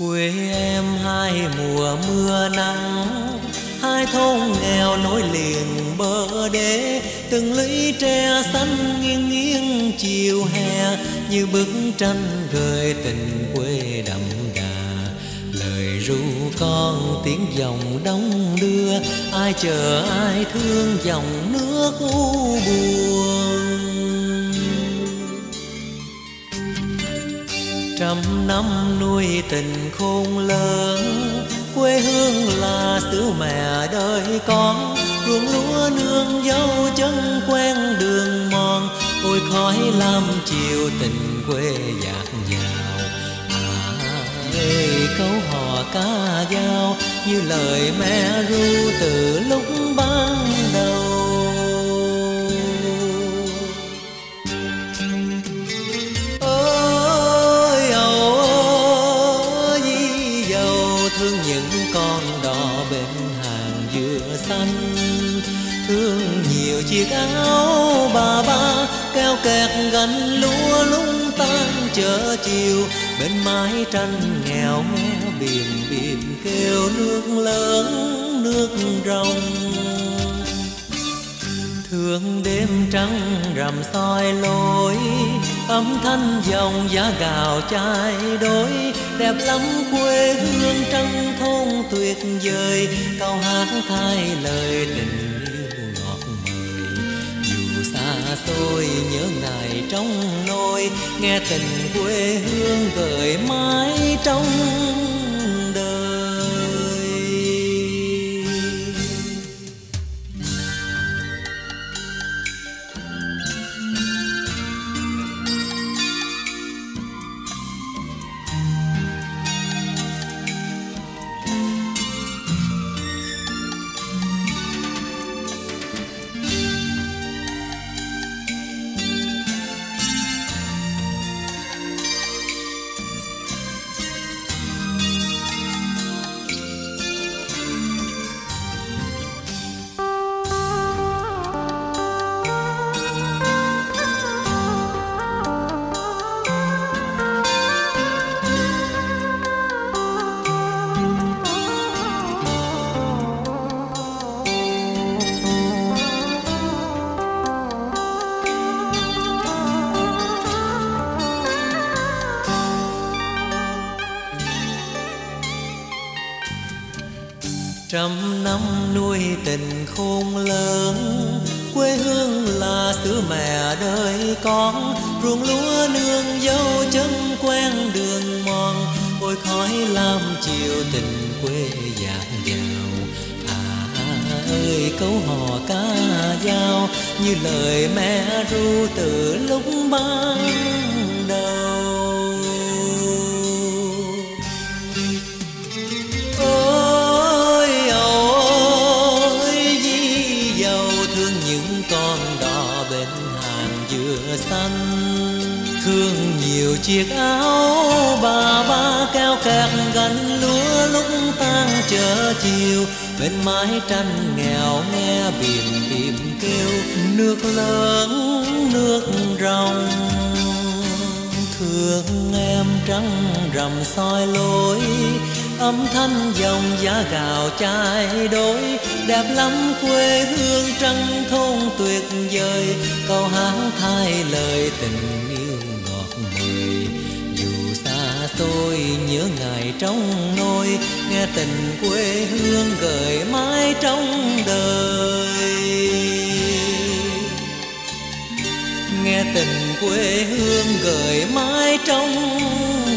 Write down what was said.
Quê em hai mùa mưa nắng, hai thôn nghèo nối liền bờ đê. Từng lũy tre xanh nghiêng nghiêng chiều hè, như bức tranh gợi tình quê đậm đà. Lời ru con tiếng dòng đông đưa, ai chờ ai thương dòng nước u buồn. Trăm năm nuôi tình khôn lớn, quê hương là xứ mẹ đời con. Ruộng lúa nương dâu chân quen đường mòn, ôi khói lam chiều tình quê dạt dào. Ơi câu hò ca dao như lời mẹ ru từ lúc ban đầu. Thương những con đò bên hàng dừa xanh, thương nhiều chiếc áo bà ba keo kẹt gánh lúa lung tan chợ chiều. Bên mái tranh nghèo me bìm bìm kêu nước lớn nước rồng. Thương đêm trắng rằm soi lối, âm thanh dòng giá gạo chai đôi. Đẹp lắm quê hương trăng thôn tuyệt vời, câu hát thay lời tình yêu ngọt ngời. Dù xa xôi nhớ ngày trong nôi, nghe tình quê hương gợi mãi trong đời. Trăm năm nuôi tình khôn lớn, quê hương là xứ mẹ đời con. Ruộng lúa nương dâu chân quen đường mòn, ôi khói lam chiều tình quê dạt dào. Ơi câu hò ca dao như lời mẹ ru từ lúc ban đầu. Thương nhiều chiếc áo bà ba keo kẹt gánh lúa lúc tan chợ chiều. Bên mái tranh nghèo nghe bìm bìm kêu nước lớn nước rồng. Thương em trắng rằm soi lối, âm thanh dòng giá gạo chai đôi. Đẹp lắm quê hương trăng thôn tuyệt vời, câu hát thay lời tình yêu ngọt ngời. Dù xa xôi nhớ ngày trong nôi, nghe tình quê hương gợi mãi trong đời. Nghe tình quê hương gợi mãi trong